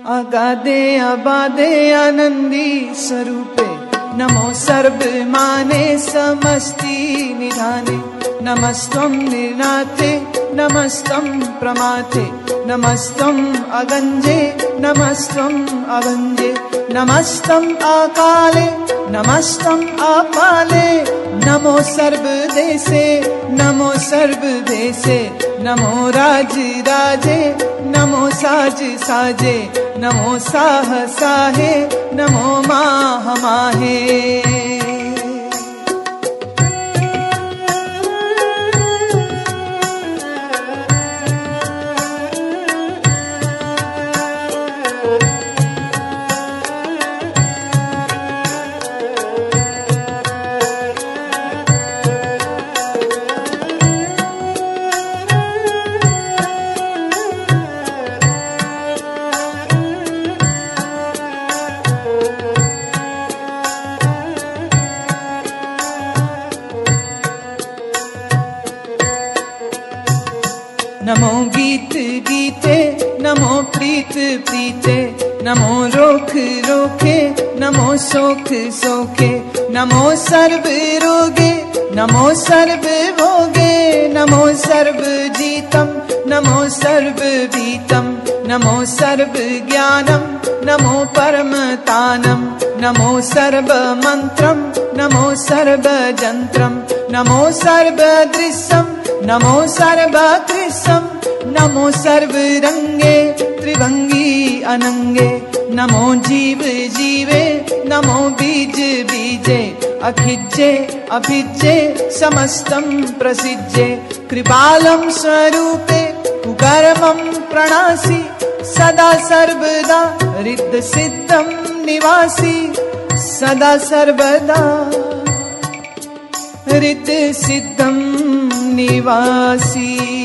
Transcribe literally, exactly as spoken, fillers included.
अगाधे अबाधे आनंदी स्वरूपे नमो सर्वमाने समस्ति निधाने नमस्त्वं निर्नाथे नमस्तं प्रमाथे नमस्तं अगंजे नमस्तं अभंजे नमस्तं अकाले नमस्तं अपाले नमो सर्वदेशे नमो सर्वदेशे नमो राज राजे नमो साज साजे नमो साह साहे नमो माह माहे। नमो गीत गीते नमो प्रीत प्रीते नमो रोख रोखे नमो सोख सोखे नमो सर्व रोगे नमो सर्व भोगे नमो सर्व जीतम नमो सर्व भीतम नमो सर्व ज्ञानम नमो परमतानम नमो सर्व मंत्रम नमो सर्व जंत्रम नमो सर्व दृश्यम नमो सर्व कृष्णम नमो सर्व रंगे त्रिभंगी अनंगे नमो जीव जीवे नमो बीज बीजे अखिज्जे अभिज्जे समस्तं प्रसिज्जे कृपालं स्वरूपे कुकर्मं प्रणासि सदा सर्वदा रिद्ध सिद्धं निवासी सदा सर्वदा रिद्ध सिद्धं निवासी।